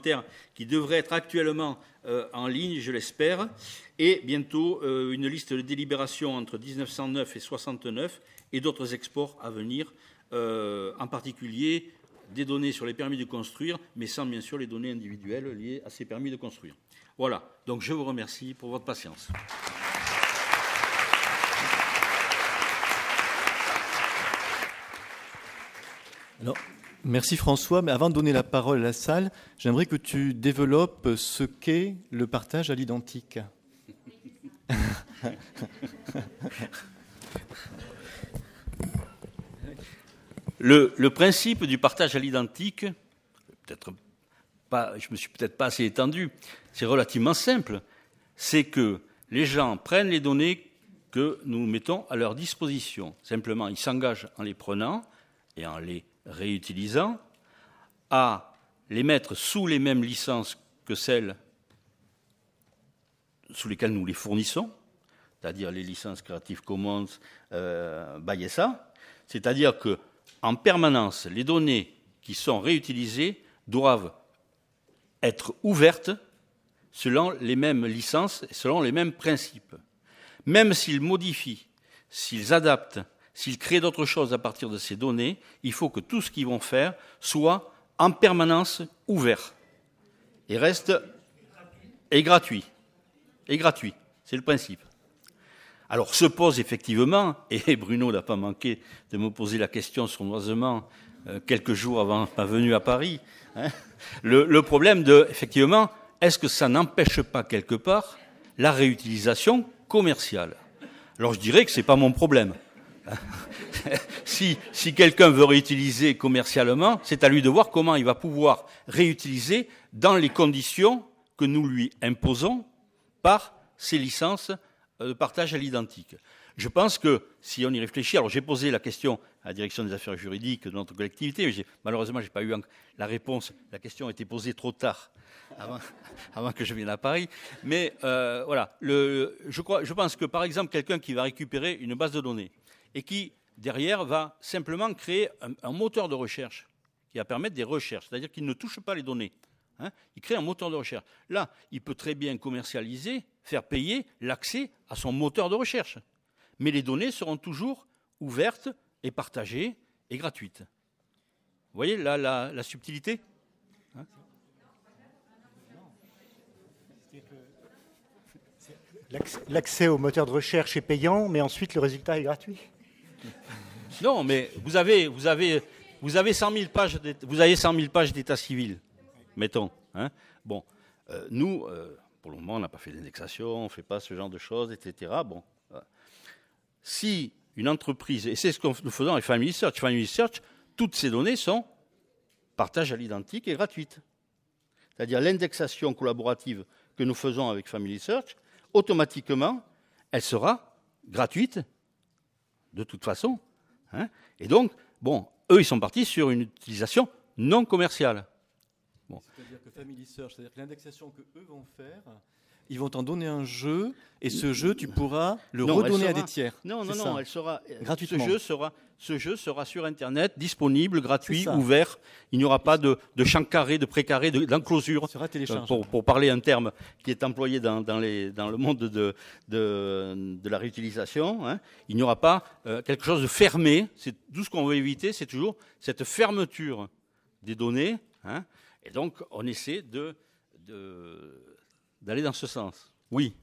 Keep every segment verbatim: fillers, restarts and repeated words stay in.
qui devrait être actuellement euh, en ligne, je l'espère, et bientôt euh, une liste de délibérations entre mille neuf cent neuf et soixante-neuf et d'autres exports à venir, euh, en particulier des données sur les permis de construire, mais sans bien sûr les données individuelles liées à ces permis de construire. Voilà, donc je vous remercie pour votre patience. Alors, merci François, mais avant de donner la parole à la salle, j'aimerais que tu développes ce qu'est le partage à l'identique. Le, le principe du partage à l'identique, peut-être pas, je me suis peut-être pas assez étendu, c'est relativement simple. C'est que les gens prennent les données que nous mettons à leur disposition. Simplement, ils s'engagent en les prenant et en les réutilisant à les mettre sous les mêmes licences que celles sous lesquelles nous les fournissons, c'est-à-dire les licences Creative Commons, euh, by S A, c'est-à-dire que en permanence, les données qui sont réutilisées doivent être ouvertes selon les mêmes licences et selon les mêmes principes. Même s'ils modifient, s'ils adaptent, s'ils créent d'autres choses à partir de ces données, il faut que tout ce qu'ils vont faire soit en permanence ouvert et reste et gratuit. Et gratuit, c'est le principe. Alors se pose effectivement, et Bruno n'a pas manqué de me poser la question sournoisement euh, quelques jours avant ma venue à Paris, hein, le, le problème de, effectivement, est-ce que ça n'empêche pas quelque part la réutilisation commerciale? Alors je dirais que ce n'est pas mon problème. si si quelqu'un veut réutiliser commercialement, c'est à lui de voir comment il va pouvoir réutiliser dans les conditions que nous lui imposons par ces licences de partage à l'identique. Je pense que si on y réfléchit, alors j'ai posé la question à la direction des affaires juridiques de notre collectivité, mais j'ai, malheureusement je n'ai pas eu la réponse, la question a été posée trop tard, avant, avant que je vienne à Paris, mais euh, voilà, le, je, crois, je pense que par exemple quelqu'un qui va récupérer une base de données et qui derrière va simplement créer un, un moteur de recherche qui va permettre des recherches, c'est-à-dire qu'il ne touche pas les données. Hein, il crée un moteur de recherche. Là, il peut très bien commercialiser, faire payer l'accès à son moteur de recherche. Mais les données seront toujours ouvertes et partagées et gratuites. Vous voyez là la, la subtilité, hein? L'accès au moteur de recherche est payant, mais ensuite le résultat est gratuit. Non, mais vous avez, vous avez, vous avez cent mille pages, vous avez cent mille pages d'état civil. Mettons. Hein. Bon, euh, nous, euh, pour le moment, on n'a pas fait d'indexation, on ne fait pas ce genre de choses, et cetera. Bon, euh, si une entreprise, et c'est ce que nous faisons avec Family Search, Family Search, toutes ces données sont partage à l'identique et gratuites. C'est-à-dire l'indexation collaborative que nous faisons avec Family Search, automatiquement, elle sera gratuite, de toute façon. Hein. Et donc, bon, eux, ils sont partis sur une utilisation non commerciale. Bon. C'est-à-dire que Family Search, c'est-à-dire que l'indexation que eux vont faire, ils vont t'en donner un jeu, et ce jeu, tu pourras le non, redonner sera, à des tiers. Non, non, c'est non, ça. elle sera gratuitement. Ce jeu sera, ce jeu sera sur Internet, disponible, gratuit, ouvert. Il n'y aura pas de, de champ carré, de précaré, d'enclosure. Il sera téléchargeable. Pour, pour parler un terme qui est employé dans, dans, les, dans le monde de, de, de la réutilisation, hein. Il n'y aura pas euh, quelque chose de fermé. C'est, tout ce qu'on veut éviter, c'est toujours cette fermeture des données, hein. Et donc, on essaie de, de, d'aller dans ce sens. Oui.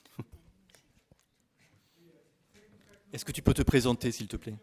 Est-ce que tu peux te présenter, s'il te plaît ?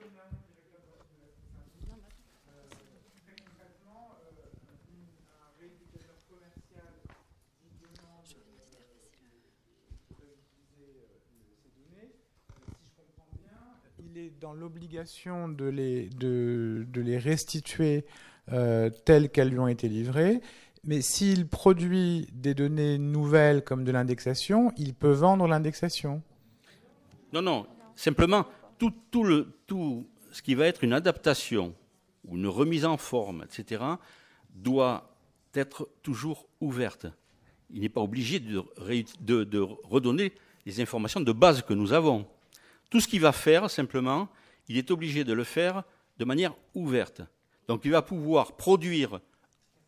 Il est dans l'obligation de les, de, de les restituer Euh, telles qu'elles lui ont été livrées, mais s'il produit des données nouvelles comme de l'indexation, il peut vendre l'indexation. Non, non, simplement, tout, tout, le, tout ce qui va être une adaptation ou une remise en forme, et cetera, doit être toujours ouverte. Il n'est pas obligé de, de, de redonner les informations de base que nous avons. Tout ce qu'il va faire, simplement, il est obligé de le faire de manière ouverte. Donc il va pouvoir produire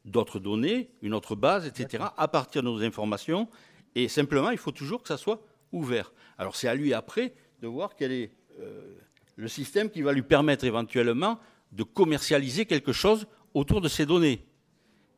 d'autres données, une autre base, et cetera, à partir de nos informations. Et simplement, il faut toujours que ça soit ouvert. Alors c'est à lui après de voir quel est euh, le système qui va lui permettre éventuellement de commercialiser quelque chose autour de ces données. D'accord ?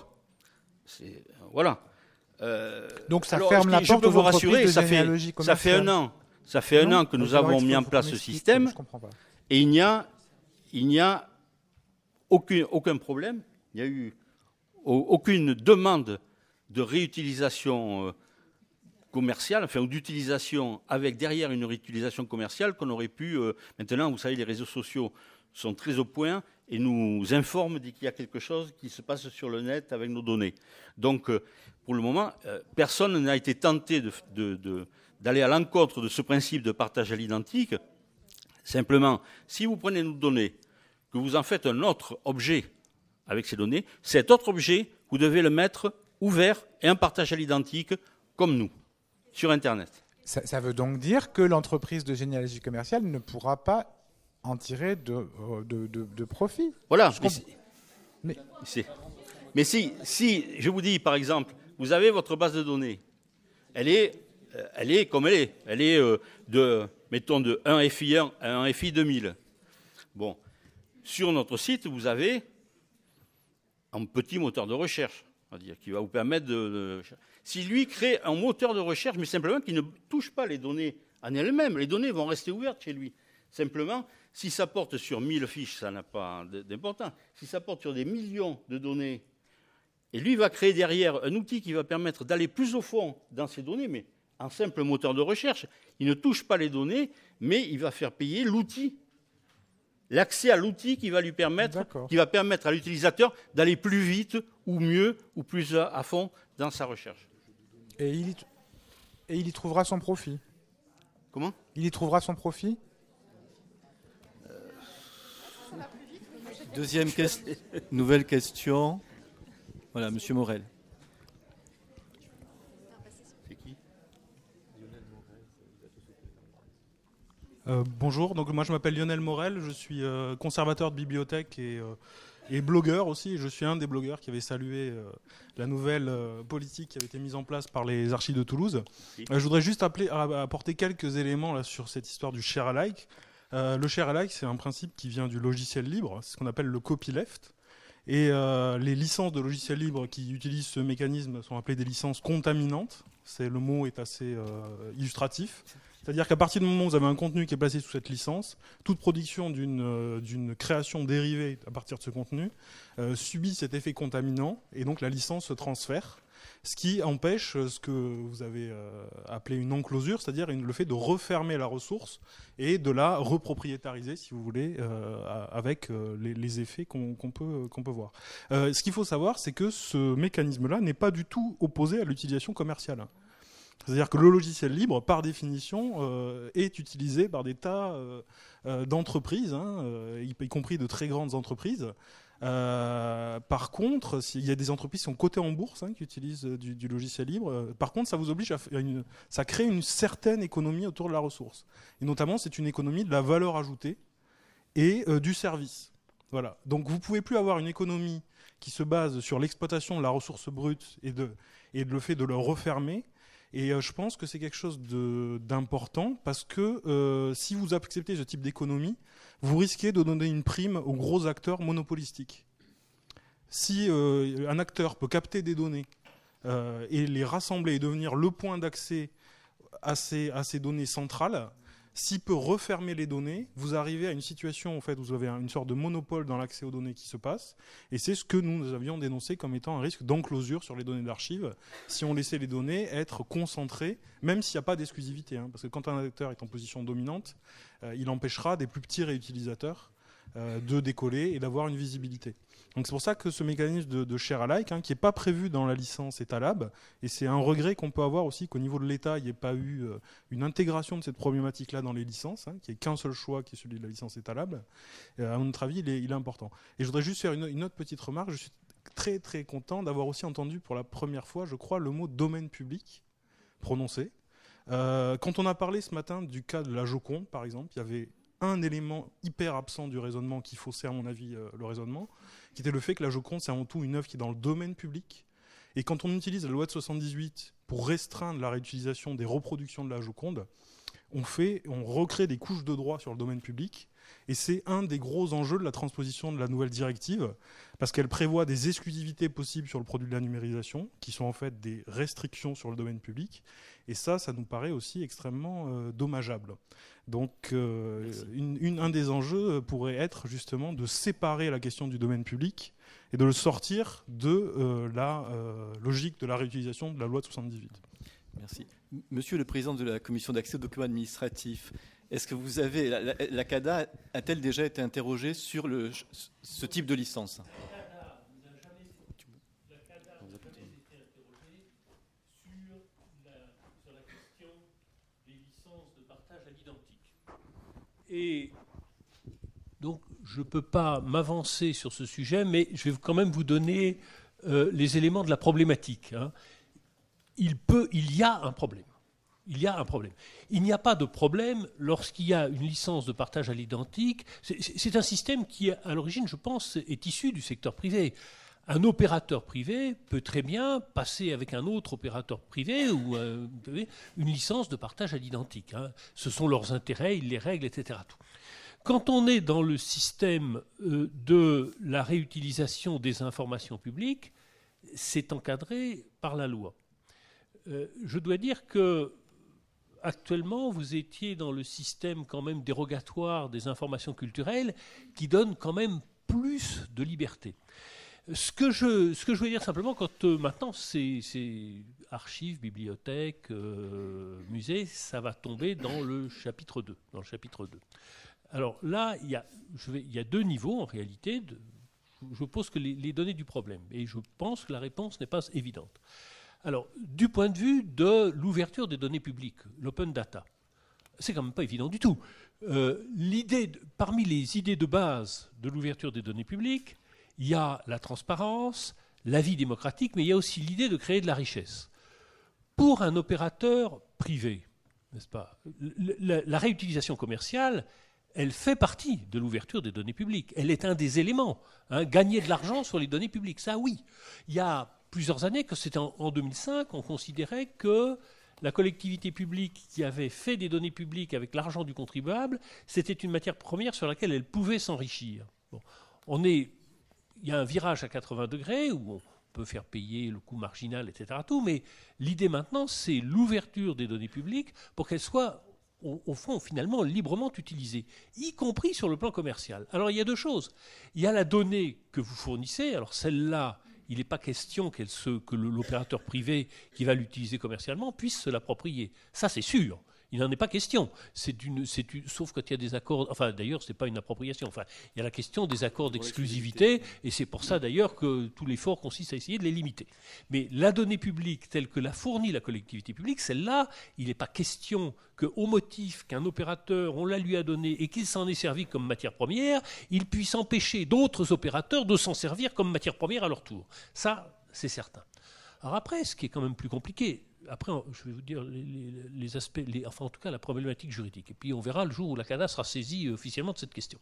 C'est, voilà. Euh, Donc ça alors, ferme la je porte peux aux vous entreprises rassurer, de ça fait, généalogie ça fait un commerciale. an, ça fait un Non, an que nous alors, avons il faut- mis en faut place qu'on ce explique, système je comprends pas. et il n'y a, il n'y a aucun, aucun problème. Il n'y a eu au- aucune demande de réutilisation euh, commerciale, enfin, ou d'utilisation avec derrière une réutilisation commerciale qu'on aurait pu. euh, maintenant, vous savez, les réseaux sociaux sont très au point et nous informent dès qu'il y a quelque chose qui se passe sur le net avec nos données. Donc, euh, pour le moment, euh, personne n'a été tenté de, de, de, d'aller à l'encontre de ce principe de partage à l'identique. Simplement, si vous prenez nos données, que vous en faites un autre objet avec ces données, cet autre objet, vous devez le mettre ouvert et en partage à l'identique, comme nous, sur Internet. Ça, ça veut donc dire que l'entreprise de généalogie commerciale ne pourra pas en tirer de, euh, de, de, de profit. Voilà. Je Mais, comprends. c'est- Mais- c'est- mais si, si, je vous dis, par exemple, vous avez votre base de données, elle est, euh, elle est comme elle est. Elle est euh, de, mettons, de un F I un à un F I deux mille. Bon. Sur notre site, vous avez un petit moteur de recherche, on va dire, qui va vous permettre de, de... Si lui crée un moteur de recherche, mais simplement qui ne touche pas les données en elles-mêmes, les données vont rester ouvertes chez lui. Simplement, si ça porte sur mille fiches, ça n'a pas d'importance. Si ça porte sur des millions de données, et lui va créer derrière un outil qui va permettre d'aller plus au fond dans ces données, mais en simple moteur de recherche, il ne touche pas les données, mais il va faire payer l'outil. L'accès à l'outil qui va lui permettre, D'accord. qui va permettre à l'utilisateur d'aller plus vite ou mieux ou plus à, à fond dans sa recherche. Et il, y, et il y trouvera son profit. Comment ? Il y trouvera son profit. Deuxième question, nouvelle question. Voilà, Monsieur Morel. C'est qui ? Euh, bonjour, donc moi je m'appelle Lionel Morel, je suis euh, conservateur de bibliothèque et, euh, et blogueur aussi. Je suis un des blogueurs qui avait salué euh, la nouvelle euh, politique qui avait été mise en place par les archives de Toulouse. Oui. Euh, je voudrais juste appeler, à- apporter quelques éléments là, sur cette histoire du share alike. Euh, le share alike, c'est un principe qui vient du logiciel libre, c'est ce qu'on appelle le copyleft. Et euh, les licences de logiciels libres qui utilisent ce mécanisme sont appelées des licences contaminantes. C'est, le mot est assez euh, illustratif. C'est-à-dire qu'à partir du moment où vous avez un contenu qui est placé sous cette licence, toute production d'une, euh, d'une création dérivée à partir de ce contenu euh, subit cet effet contaminant et donc la licence se transfère. Ce qui empêche ce que vous avez euh, appelé une enclosure, c'est-à-dire une, le fait de refermer la ressource et de la repropriétariser, si vous voulez, euh, avec euh, les, les effets qu'on, qu'on, peut, qu'on peut voir. Euh, ce qu'il faut savoir, c'est que ce mécanisme-là n'est pas du tout opposé à l'utilisation commerciale. C'est-à-dire que le logiciel libre, par définition, euh, est utilisé par des tas euh, euh, d'entreprises, hein, euh, y, y compris de très grandes entreprises. Euh, par contre, il y a des entreprises qui sont cotées en bourse hein, qui utilisent du, du logiciel libre. Euh, par contre, ça vous oblige à, à une, ça crée une certaine économie autour de la ressource. Et notamment, c'est une économie de la valeur ajoutée et euh, du service. Voilà. Donc, vous pouvez plus avoir une économie qui se base sur l'exploitation de la ressource brute et de et de le fait de le refermer. Et euh, je pense que c'est quelque chose de, d'important parce que euh, si vous acceptez ce type d'économie, vous risquez de donner une prime aux gros acteurs monopolistiques. Si euh, un acteur peut capter des données euh, et les rassembler et devenir le point d'accès à ces, à ces données centrales, s'il peut refermer les données, vous arrivez à une situation en fait, où vous avez une sorte de monopole dans l'accès aux données qui se passe. Et c'est ce que nous avions dénoncé comme étant un risque d'enclosure sur les données d'archives si on laissait les données être concentrées, même s'il n'y a pas d'exclusivité. Hein, parce que quand un acteur est en position dominante, euh, il empêchera des plus petits réutilisateurs euh, de décoller et d'avoir une visibilité. Donc c'est pour ça que ce mécanisme de, de share alike, hein, qui n'est pas prévu dans la licence Etalab, et c'est un regret qu'on peut avoir aussi qu'au niveau de l'État, il n'y ait pas eu euh, une intégration de cette problématique-là dans les licences, hein, qu'il n'y ait qu'un seul choix qui est celui de la licence Etalab. Euh, à notre avis, il est, il est important. Et je voudrais juste faire une, une autre petite remarque. Je suis très très content d'avoir aussi entendu pour la première fois, je crois, le mot domaine public prononcé. Euh, quand on a parlé ce matin du cas de la Joconde, par exemple, il y avait un élément hyper absent du raisonnement qui faussait, à mon avis, euh, le raisonnement, qui était le fait que la Joconde, c'est avant tout une œuvre qui est dans le domaine public. Et quand on utilise la loi de soixante-dix-huit pour restreindre la réutilisation des reproductions de la Joconde, on, fait, on recrée des couches de droit sur le domaine public. Et c'est un des gros enjeux de la transposition de la nouvelle directive, parce qu'elle prévoit des exclusivités possibles sur le produit de la numérisation, qui sont en fait des restrictions sur le domaine public. Et ça, ça nous paraît aussi extrêmement euh, dommageable. Donc, euh, une, une, un des enjeux pourrait être justement de séparer la question du domaine public et de le sortir de euh, la euh, logique de la réutilisation de la loi de soixante-dix-huit. Merci. Monsieur le président de la commission d'accès aux documents administratifs, est-ce que vous avez, la, la, la CADA a-t-elle déjà été interrogée sur le, ce type de licence ? Et donc, je ne peux pas m'avancer sur ce sujet, mais je vais quand même vous donner euh, les éléments de la problématique. Hein. Il peut, il y a un problème. Il y a un problème. Il n'y a pas de problème lorsqu'il y a une licence de partage à l'identique. C'est, c'est un système qui, à l'origine, je pense, est issu du secteur privé. Un opérateur privé peut très bien passer avec un autre opérateur privé ou euh, une licence de partage à l'identique. Hein. Ce sont leurs intérêts, ils les règlent, et cetera. Tout. Quand on est dans le système euh, de la réutilisation des informations publiques, c'est encadré par la loi. Euh, je dois dire que actuellement, vous étiez dans le système quand même dérogatoire des informations culturelles qui donne quand même plus de liberté. Ce que je, ce que je veux dire simplement, quand euh, maintenant c'est, c'est archives, bibliothèques, euh, musées, ça va tomber dans le chapitre deux. Dans le chapitre deux. Alors là, il y a, je vais, il y a deux niveaux en réalité. De, je pose que les, les données du problème, et je pense que la réponse n'est pas évidente. Alors, du point de vue de l'ouverture des données publiques, l'open data, c'est quand même pas évident du tout. Euh, l'idée, de, parmi les idées de base de l'ouverture des données publiques, il y a la transparence, la vie démocratique, mais il y a aussi l'idée de créer de la richesse. Pour un opérateur privé, n'est-ce pas, la, la réutilisation commerciale, elle fait partie de l'ouverture des données publiques. Elle est un des éléments. Hein, gagner de l'argent sur les données publiques, ça oui. Il y a plusieurs années, que c'était en, en deux mille cinq, on considérait que la collectivité publique qui avait fait des données publiques avec l'argent du contribuable, c'était une matière première sur laquelle elle pouvait s'enrichir. Bon, on est... Il y a un virage à quatre-vingts degrés où on peut faire payer le coût marginal, et cetera. Tout, mais l'idée maintenant, c'est l'ouverture des données publiques pour qu'elles soient, au, au fond, finalement, librement utilisées, y compris sur le plan commercial. Alors, il y a deux choses. Il y a la donnée que vous fournissez. Alors, celle-là, il n'est pas question qu'elle se, que le, l'opérateur privé qui va l'utiliser commercialement puisse se l'approprier. Ça, c'est sûr. Il n'en est pas question. C'est une, c'est une, sauf quand il y a des accords. Enfin, d'ailleurs, ce n'est pas une appropriation. Enfin, il y a la question des accords d'exclusivité, et c'est pour ça d'ailleurs que tout l'effort consiste à essayer de les limiter. Mais la donnée publique telle que l'a fournie la collectivité publique, celle-là, il n'est pas question qu'au motif qu'un opérateur, on la lui a donnée et qu'il s'en est servi comme matière première, il puisse empêcher d'autres opérateurs de s'en servir comme matière première à leur tour. Ça, c'est certain. Alors après, ce qui est quand même plus compliqué, après, je vais vous dire les, les, les aspects, les, enfin en tout cas la problématique juridique. Et puis on verra le jour où la CADA sera saisie officiellement de cette question.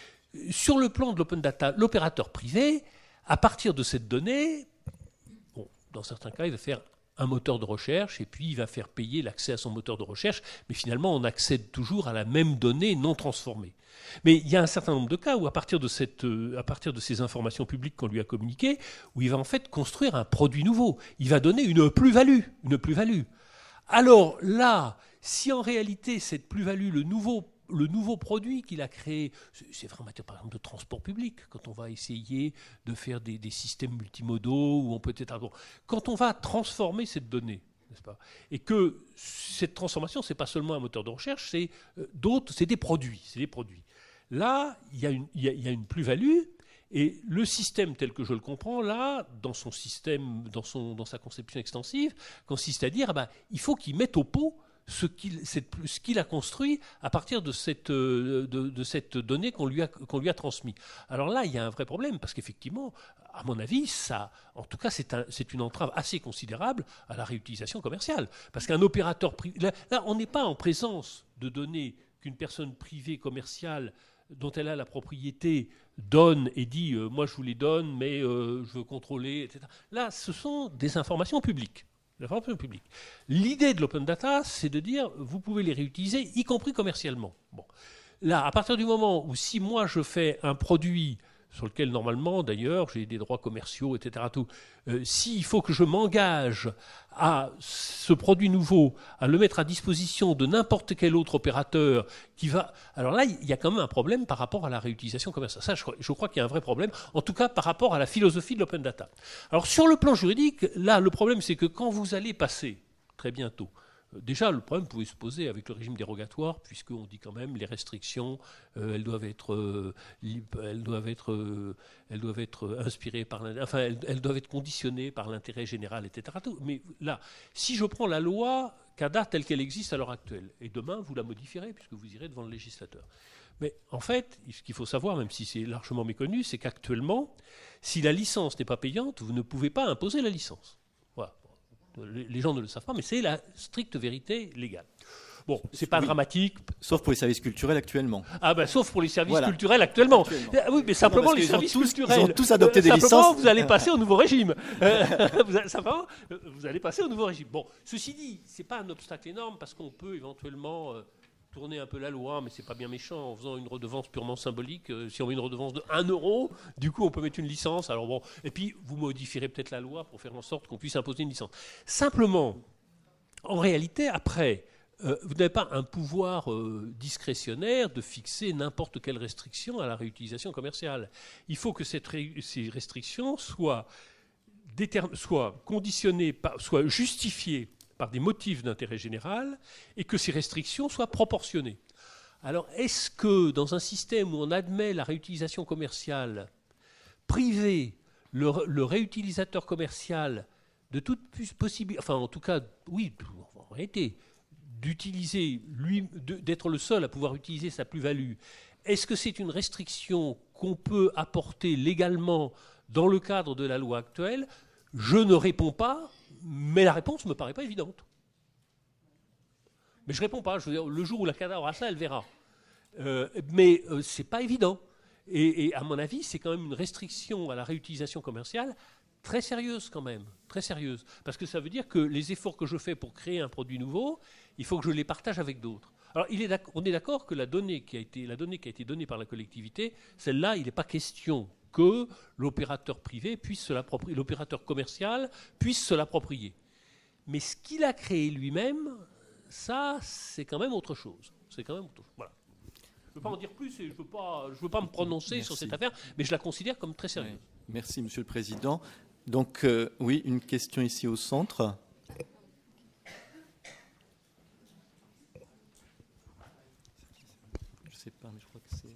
Sur le plan de l'open data, l'opérateur privé, à partir de cette donnée, bon, dans certains cas, il va faire un moteur de recherche et puis il va faire payer l'accès à son moteur de recherche, mais finalement on accède toujours à la même donnée non transformée. Mais il y a un certain nombre de cas où à partir de, cette, à partir de ces informations publiques qu'on lui a communiquées, où il va en fait construire un produit nouveau. Il va donner une plus-value, une plus-value. Alors là, si en réalité cette plus-value, le nouveau le nouveau produit qu'il a créé, c'est vraiment par exemple de transport public, quand on va essayer de faire des, des systèmes multimodaux, où on peut être... Quand on va transformer cette donnée, n'est-ce pas, et que cette transformation, ce n'est pas seulement un moteur de recherche, c'est euh, d'autres, c'est des produits, c'est des produits. Là, il y a une, il y a, il y a une plus-value, et le système tel que je le comprends, là, dans son système, dans, son, dans sa conception extensive, consiste à dire, ah ben, il faut qu'il mette au pot ce qu'il, cette, ce qu'il a construit à partir de cette, de, de cette donnée qu'on lui a, qu'on lui a transmise. Alors là, il y a un vrai problème, parce qu'effectivement, à mon avis, ça, en tout cas, c'est, un, c'est une entrave assez considérable à la réutilisation commerciale. Parce qu'un opérateur privé... Là, là on n'est pas en présence de données qu'une personne privée commerciale dont elle a la propriété donne et dit euh, « moi je vous les donne, mais euh, je veux contrôler », et cetera. Là, ce sont des informations publiques. L'information publique. L'idée de l'open data, c'est de dire vous pouvez les réutiliser, y compris commercialement. Bon. Là, à partir du moment où si moi je fais un produit sur lequel normalement d'ailleurs j'ai des droits commerciaux, et cetera. Tout, euh, s'il faut que je m'engage à ce produit nouveau, à le mettre à disposition de n'importe quel autre opérateur qui va... Alors là, il y a quand même un problème par rapport à la réutilisation commerciale. Ça, je crois, je crois qu'il y a un vrai problème, en tout cas par rapport à la philosophie de l'open data. Alors sur le plan juridique, là, le problème c'est que quand vous allez passer, très bientôt, déjà, le problème pouvait se poser avec le régime dérogatoire, puisqu'on dit quand même les restrictions, euh, elles doivent être, euh, elles doivent être, euh, elles doivent être inspirées par, enfin, elles, elles doivent être conditionnées par l'intérêt général, et cetera. Mais là, si je prends la loi C A D A telle qu'elle existe à l'heure actuelle, et demain vous la modifierez puisque vous irez devant le législateur. Mais en fait, ce qu'il faut savoir, même si c'est largement méconnu, c'est qu'actuellement, si la licence n'est pas payante, vous ne pouvez pas imposer la licence. Voilà. Les gens ne le savent pas, mais c'est la stricte vérité légale. Bon, c'est pas oui. dramatique. Sauf pour les services culturels actuellement. Ah ben, sauf pour les services voilà. culturels actuellement. actuellement. Oui, mais simplement non, les ils services tous, culturels. Ils ont tous adopté des simplement, licences. Vous allez passer au nouveau régime. vous allez, simplement, vous allez passer au nouveau régime. Bon, ceci dit, c'est pas un obstacle énorme parce qu'on peut éventuellement euh, tourner un peu la loi, mais c'est pas bien méchant en faisant une redevance purement symbolique. Euh, si on met une redevance de un euro, du coup, on peut mettre une licence. Alors bon, et puis vous modifierez peut-être la loi pour faire en sorte qu'on puisse imposer une licence. Simplement, en réalité, après. Euh, vous n'avez pas un pouvoir euh, discrétionnaire de fixer n'importe quelle restriction à la réutilisation commerciale. Il faut que cette ré- ces restrictions soient, déterm- soient conditionnées, par, soient justifiées par des motifs d'intérêt général et que ces restrictions soient proportionnées. Alors, est-ce que dans un système où on admet la réutilisation commerciale, priver le, le réutilisateur commercial de toute possibilité, enfin en tout cas, oui, en réalité, d'utiliser lui, d'être le seul à pouvoir utiliser sa plus-value, est-ce que c'est une restriction qu'on peut apporter légalement dans le cadre de la loi actuelle? Je ne réponds pas, mais la réponse ne me paraît pas évidente. Mais je ne réponds pas. Je veux dire, le jour où la C A D A aura ça, elle verra. Euh, mais euh, ce n'est pas évident. Et, et à mon avis, c'est quand même une restriction à la réutilisation commerciale très sérieuse quand même, très sérieuse. Parce que ça veut dire que les efforts que je fais pour créer un produit nouveau, il faut que je les partage avec d'autres. Alors, il est on est d'accord que la donnée, qui a été, la donnée qui a été donnée par la collectivité, celle-là, il n'est pas question que l'opérateur privé puisse se l'approprier, l'opérateur commercial puisse se l'approprier. Mais ce qu'il a créé lui-même, ça, c'est quand même autre chose. C'est quand même autre chose. Voilà. Je ne veux pas en dire plus et je ne veux pas, je veux pas me prononcer Merci. sur cette affaire, mais je la considère comme très sérieuse. Oui. Merci, Monsieur le Président. Donc, euh, oui, une question ici au centre. Je ne sais pas, mais je crois que c'est...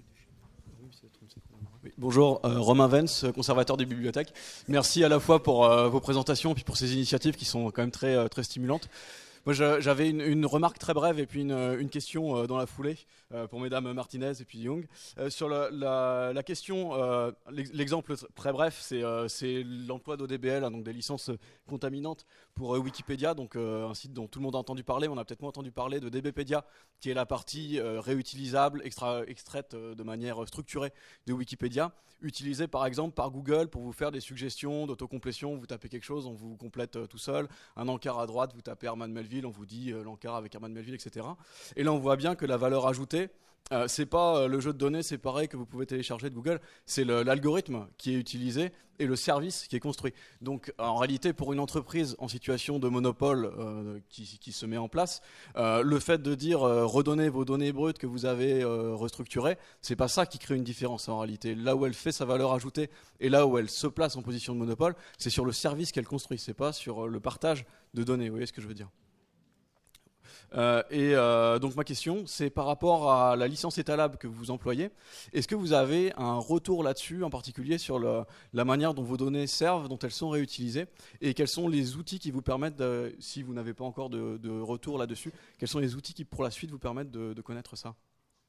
Oui, bonjour, euh, Romain Vence, conservateur des bibliothèques. Merci à la fois pour euh, vos présentations et puis pour ces initiatives qui sont quand même très, euh, très stimulantes. Moi, j'avais une, une remarque très brève et puis une, une question euh, dans la foulée euh, pour mesdames Martinez et puis Young. Euh, sur la, la, la question, euh, l'exemple très bref, c'est euh, l'emploi d'O D B L, hein, donc des licences contaminantes pour euh, Wikipédia, donc euh, un site dont tout le monde a entendu parler. On a peut-être moins entendu parler de DBpedia, qui est la partie euh, réutilisable, extra, extraite euh, de manière structurée de Wikipédia, utilisée par exemple par Google pour vous faire des suggestions d'autocomplétion. Vous tapez quelque chose, on vous complète euh, tout seul. Un encart à droite, vous tapez Herman Melville, on vous dit euh, l'encart avec Herman Melville, et cetera. Et là, on voit bien que la valeur ajoutée, euh, c'est pas euh, le jeu de données séparé que vous pouvez télécharger de Google, c'est l'algorithme qui est utilisé et le service qui est construit. Donc, en réalité, pour une entreprise en situation de monopole euh, qui, qui se met en place, euh, le fait de dire euh, redonnez vos données brutes que vous avez euh, restructurées, c'est pas ça qui crée une différence en réalité. Là où elle fait sa valeur ajoutée et là où elle se place en position de monopole, c'est sur le service qu'elle construit, c'est pas sur le partage de données. Vous voyez ce que je veux dire ? Euh, et euh, donc ma question, c'est par rapport à la licence étalable que vous employez. Est-ce que vous avez un retour là-dessus, en particulier sur le, la manière dont vos données servent, dont elles sont réutilisées, et quels sont les outils qui vous permettent, de, si vous n'avez pas encore de, de retour là-dessus, quels sont les outils qui pour la suite vous permettent de, de connaître ça ?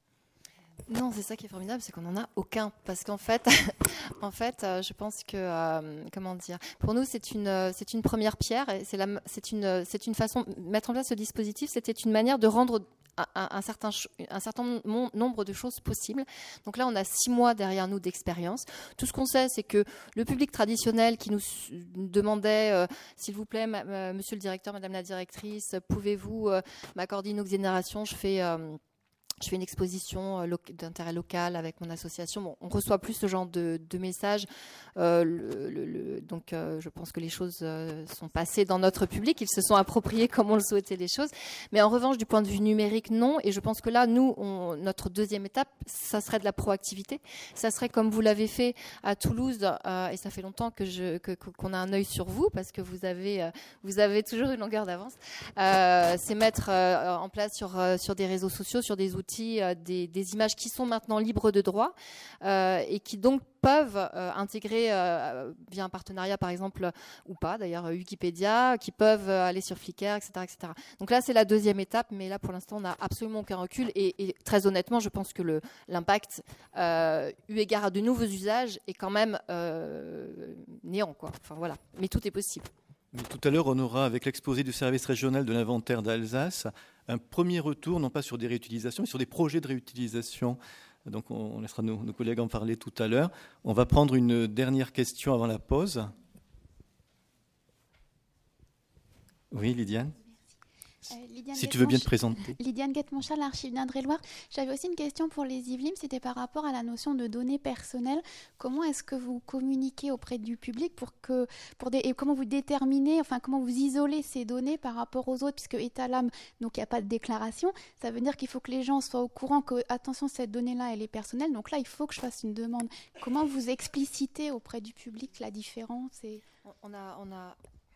Non, c'est ça qui est formidable, c'est qu'on n'en a aucun. Parce qu'en fait, en fait euh, je pense que, euh, comment dire, pour nous, c'est une, euh, c'est une première pierre. Et c'est, la, c'est, une, c'est une façon, mettre en place ce dispositif, c'était une manière de rendre un, un, certain, un certain nombre de choses possibles. Donc là, on a six mois derrière nous d'expérience. Tout ce qu'on sait, c'est que le public traditionnel qui nous demandait, euh, s'il vous plaît, ma, ma, monsieur le directeur, madame la directrice, pouvez-vous euh, m'accorder une oxygénération ? Je fais... Euh, Je fais une exposition d'intérêt local avec mon association. Bon, on reçoit plus ce genre de, de messages. Euh, le, le, le, donc, euh, je pense que les choses euh, sont passées dans notre public. Ils se sont appropriés comme on le souhaitait les choses. Mais en revanche, du point de vue numérique, non. Et je pense que là, nous, on, notre deuxième étape, ça serait de la proactivité. Ça serait comme vous l'avez fait à Toulouse. Euh, et ça fait longtemps que je, que, qu'on a un œil sur vous parce que vous avez, euh, vous avez toujours une longueur d'avance. Euh, c'est mettre euh, en place sur, euh, sur des réseaux sociaux, sur des outils, Des, des images qui sont maintenant libres de droit euh, et qui donc peuvent euh, intégrer euh, via un partenariat par exemple ou pas d'ailleurs Wikipédia, qui peuvent aller sur Flickr, et cetera, et cetera. Donc là c'est la deuxième étape, mais là pour l'instant on n'a absolument aucun recul et, et très honnêtement je pense que le, l'impact euh, eu égard à de nouveaux usages est quand même euh, néant quoi. Enfin voilà, mais tout est possible. Mais tout à l'heure, on aura, avec l'exposé du service régional de l'inventaire d'Alsace, un premier retour, non pas sur des réutilisations, mais sur des projets de réutilisation. Donc, on laissera nos, nos collègues en parler tout à l'heure. On va prendre une dernière question avant la pause. Oui, Lydiane ? Euh, Lydiane si tu veux bien te présenter. Lydiane Guette-Monchal, l'archive d'Indre-et-Loire. J'avais aussi une question pour les Yvelines, c'était par rapport à la notion de données personnelles. Comment est-ce que vous communiquez auprès du public pour que, pour des, et comment vous déterminez, enfin comment vous isolez ces données par rapport aux autres, puisque Etalam, donc il n'y a pas de déclaration, ça veut dire qu'il faut que les gens soient au courant que, attention, cette donnée-là, elle est personnelle, donc là, il faut que je fasse une demande. Comment vous explicitez auprès du public la différence et... On a... On a...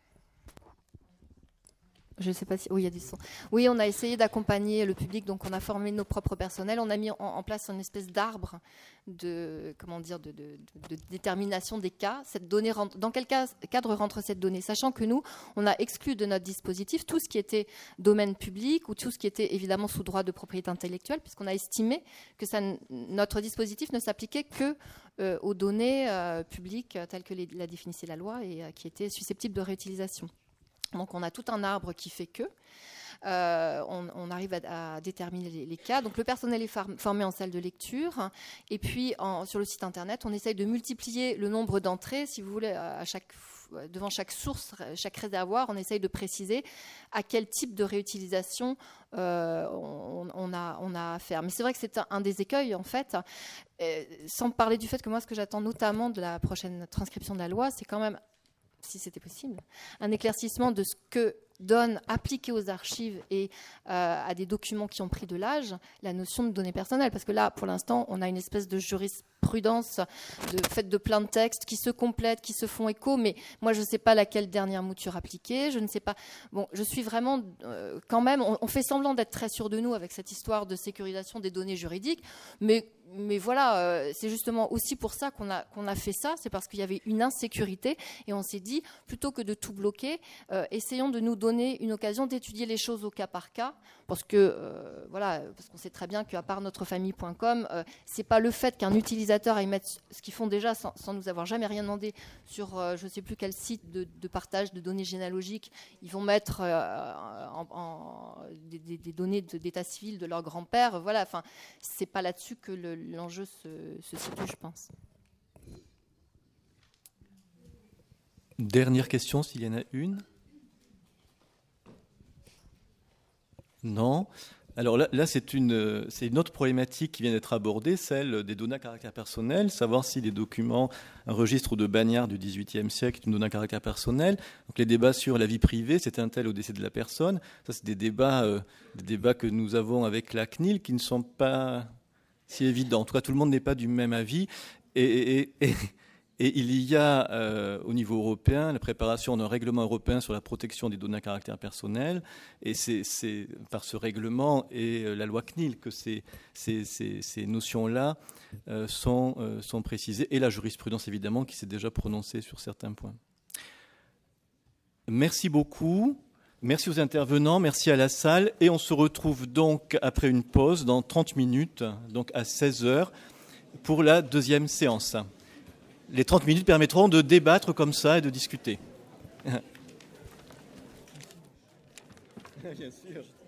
Je ne sais pas si... Oui, il y a du son. Oui, on a essayé d'accompagner le public, donc on a formé nos propres personnels. On a mis en, en place une espèce d'arbre de, comment dire, de, de, de, de détermination des cas. Cette donnée rentre, dans quel cas, cadre rentre cette donnée ? Sachant que nous, on a exclu de notre dispositif tout ce qui était domaine public ou tout ce qui était évidemment sous droit de propriété intellectuelle, puisqu'on a estimé que ça, notre dispositif ne s'appliquait que euh, aux données euh, publiques telles que les, la définissait la loi et euh, qui étaient susceptibles de réutilisation. Donc on a tout un arbre qui fait que euh, on, on arrive à, à déterminer les, les cas. Donc le personnel est far, formé en salle de lecture et puis en, sur le site internet on essaye de multiplier le nombre d'entrées, si vous voulez, à chaque, devant chaque source, chaque réservoir, on essaye de préciser à quel type de réutilisation euh, on, on, a, on a affaire. Mais c'est vrai que c'est un, un des écueils en fait, euh, sans parler du fait que moi ce que j'attends notamment de la prochaine transcription de la loi, c'est quand même, si c'était possible, un éclaircissement de ce que donne, appliqué aux archives et euh, à des documents qui ont pris de l'âge, la notion de données personnelles. Parce que là, pour l'instant, on a une espèce de jurisprudence de, faite de plein de textes qui se complètent, qui se font écho, mais moi, je ne sais pas laquelle dernière mouture appliquer, je ne sais pas... Bon, je suis vraiment... Euh, quand même, on, on fait semblant d'être très sûr de nous avec cette histoire de sécurisation des données juridiques, mais... Mais voilà, euh, c'est justement aussi pour ça qu'on a, qu'on a fait ça, c'est parce qu'il y avait une insécurité et on s'est dit, plutôt que de tout bloquer, euh, essayons de nous donner une occasion d'étudier les choses au cas par cas, parce que euh, voilà, parce qu'on sait très bien qu'à part notre famille point com, euh, c'est pas le fait qu'un utilisateur aille mettre ce qu'ils font déjà sans, sans nous avoir jamais rien demandé sur euh, je sais plus quel site de, de partage de données généalogiques, ils vont mettre euh, en, en, des, des, des données d'état civil de leur grand-père, voilà, enfin c'est pas là-dessus que le l'enjeu se, se situe, je pense. Dernière question, s'il y en a une. Non. Alors là, là c'est une, c'est une autre problématique qui vient d'être abordée, celle des données à caractère personnel, savoir si les documents, un registre de bagnard du dix-huitième siècle est une donnée à caractère personnel. Donc les débats sur la vie privée, c'est un tel au décès de la personne. Ça, c'est des débats, euh, des débats que nous avons avec la C N I L qui ne sont pas si évidents. En tout cas, tout le monde n'est pas du même avis. Et, et, et, et il y a euh, au niveau européen la préparation d'un règlement européen sur la protection des données à caractère personnel. Et c'est, c'est par ce règlement et euh, la loi C N I L que ces, ces, ces, ces notions-là euh, sont, euh, sont précisées. Et la jurisprudence, évidemment, qui s'est déjà prononcée sur certains points. Merci beaucoup. Merci aux intervenants, merci à la salle. Et on se retrouve donc après une pause dans trente minutes, donc à seize heures, pour la deuxième séance. Les trente minutes permettront de débattre comme ça et de discuter. Bien sûr.